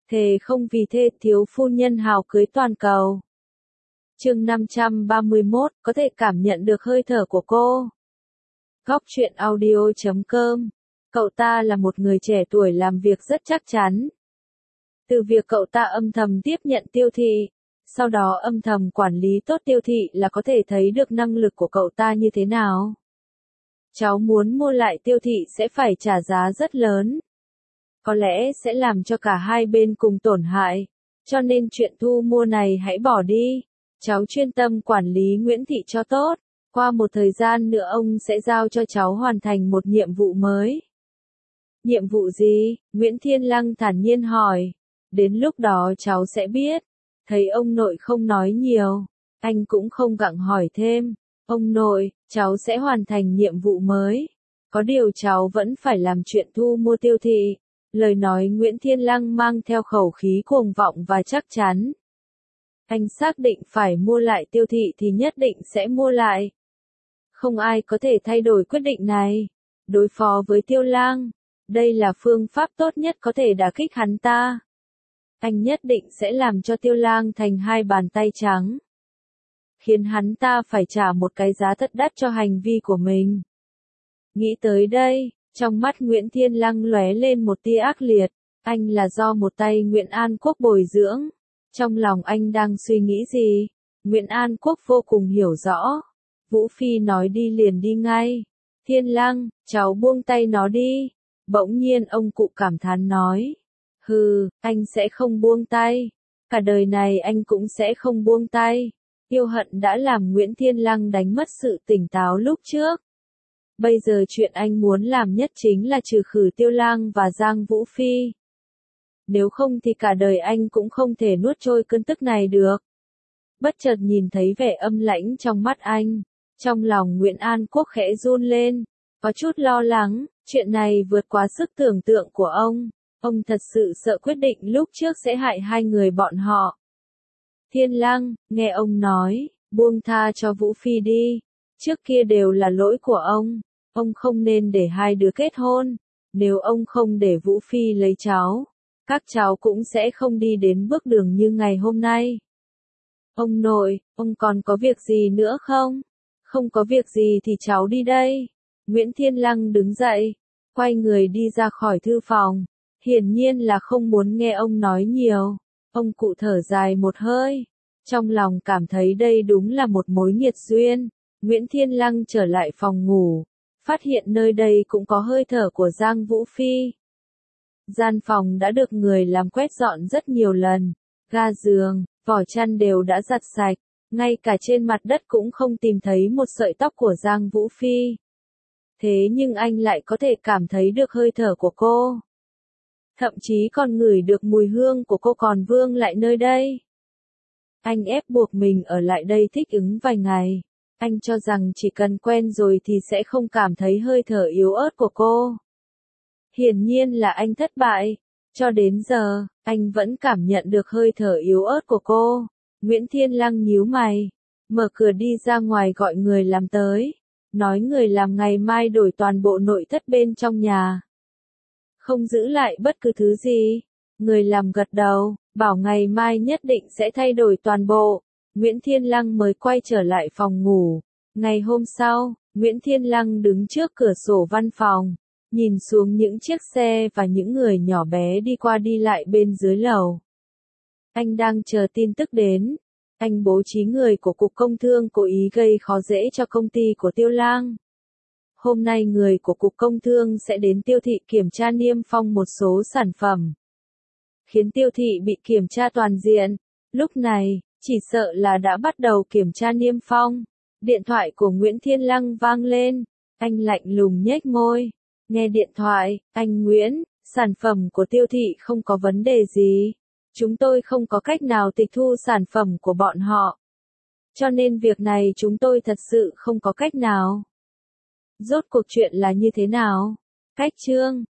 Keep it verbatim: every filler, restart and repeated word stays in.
Thề không vì thê thiếu phu nhân hào cưới toàn cầu. Chương năm trăm ba mươi mốt, có thể cảm nhận được hơi thở của cô. Góc truyện audio chấm com. Cậu ta là một người trẻ tuổi làm việc rất chắc chắn. Từ việc cậu ta âm thầm tiếp nhận tiêu thị, sau đó âm thầm quản lý tốt tiêu thị là có thể thấy được năng lực của cậu ta như thế nào. Cháu muốn mua lại tiêu thị sẽ phải trả giá rất lớn. Có lẽ sẽ làm cho cả hai bên cùng tổn hại, cho nên chuyện thu mua này hãy bỏ đi. Cháu chuyên tâm quản lý Nguyễn Thị cho tốt, qua một thời gian nữa ông sẽ giao cho cháu hoàn thành một nhiệm vụ mới. Nhiệm vụ gì? Nguyễn Thiên Lăng thản nhiên hỏi. Đến lúc đó cháu sẽ biết. Thấy ông nội không nói nhiều, anh cũng không gặng hỏi thêm. Ông nội, cháu sẽ hoàn thành nhiệm vụ mới. Có điều cháu vẫn phải làm chuyện thu mua tiêu thị. Lời nói Nguyễn Thiên Lăng mang theo khẩu khí cuồng vọng và chắc chắn. Anh xác định phải mua lại tiêu thị thì nhất định sẽ mua lại. Không ai có thể thay đổi quyết định này. Đối phó với Tiêu Lang, đây là phương pháp tốt nhất có thể đả kích hắn ta. Anh nhất định sẽ làm cho Tiêu Lang thành hai bàn tay trắng. Khiến hắn ta phải trả một cái giá thật đắt cho hành vi của mình. Nghĩ tới đây, trong mắt Nguyễn Thiên Lăng lóe lên một tia ác liệt. Anh là do một tay Nguyễn An Quốc bồi dưỡng. Trong lòng anh đang suy nghĩ gì? Nguyễn An Quốc vô cùng hiểu rõ. Vũ Phi nói đi liền đi ngay. Thiên Lăng, cháu buông tay nó đi. Bỗng nhiên ông cụ cảm thán nói. Hừ, anh sẽ không buông tay. Cả đời này anh cũng sẽ không buông tay. Yêu hận đã làm Nguyễn Thiên Lăng đánh mất sự tỉnh táo lúc trước. Bây giờ chuyện anh muốn làm nhất chính là trừ khử Tiêu Lang và Giang Vũ Phi. Nếu không thì cả đời anh cũng không thể nuốt trôi cơn tức này được. Bất chợt nhìn thấy vẻ âm lãnh trong mắt anh, trong lòng Nguyễn An Quốc khẽ run lên, có chút lo lắng, chuyện này vượt quá sức tưởng tượng của ông. Ông thật sự sợ quyết định lúc trước sẽ hại hai người bọn họ. Thiên Lăng, nghe ông nói, buông tha cho Vũ Phi đi. Trước kia đều là lỗi của ông. Ông không nên để hai đứa kết hôn. Nếu ông không để Vũ Phi lấy cháu, các cháu cũng sẽ không đi đến bước đường như ngày hôm nay. Ông nội, ông còn có việc gì nữa không? Không có việc gì thì cháu đi đây. Nguyễn Thiên Lăng đứng dậy, quay người đi ra khỏi thư phòng. Hiển nhiên là không muốn nghe ông nói nhiều. Ông cụ thở dài một hơi. Trong lòng cảm thấy đây đúng là một mối nghiệt duyên. Nguyễn Thiên Lăng trở lại phòng ngủ. Phát hiện nơi đây cũng có hơi thở của Giang Vũ Phi. Gian phòng đã được người làm quét dọn rất nhiều lần. Ga giường, vỏ chăn đều đã giặt sạch. Ngay cả trên mặt đất cũng không tìm thấy một sợi tóc của Giang Vũ Phi. Thế nhưng anh lại có thể cảm thấy được hơi thở của cô. Thậm chí còn ngửi được mùi hương của cô còn vương lại nơi đây. Anh ép buộc mình ở lại đây thích ứng vài ngày. Anh cho rằng chỉ cần quen rồi thì sẽ không cảm thấy hơi thở yếu ớt của cô. Hiển nhiên là anh thất bại. Cho đến giờ, anh vẫn cảm nhận được hơi thở yếu ớt của cô. Nguyễn Thiên Lăng nhíu mày, mở cửa đi ra ngoài gọi người làm tới. Nói người làm ngày mai đổi toàn bộ nội thất bên trong nhà. Không giữ lại bất cứ thứ gì. Người làm gật đầu, bảo ngày mai nhất định sẽ thay đổi toàn bộ. Nguyễn Thiên Lăng mới quay trở lại phòng ngủ. Ngày hôm sau, Nguyễn Thiên Lăng đứng trước cửa sổ văn phòng, nhìn xuống những chiếc xe và những người nhỏ bé đi qua đi lại bên dưới lầu. Anh đang chờ tin tức đến. Anh bố trí người của Cục Công Thương cố ý gây khó dễ cho công ty của Tiêu Lang. Hôm nay người của Cục Công Thương sẽ đến tiêu thị kiểm tra niêm phong một số sản phẩm. Khiến tiêu thị bị kiểm tra toàn diện. Lúc này, chỉ sợ là đã bắt đầu kiểm tra niêm phong. Điện thoại của Nguyễn Thiên Lăng vang lên. Anh lạnh lùng nhếch môi. Nghe điện thoại, anh Nguyễn, sản phẩm của tiêu thị không có vấn đề gì. Chúng tôi không có cách nào tịch thu sản phẩm của bọn họ. Cho nên việc này chúng tôi thật sự không có cách nào. Rốt cuộc chuyện là như thế nào? Cách chương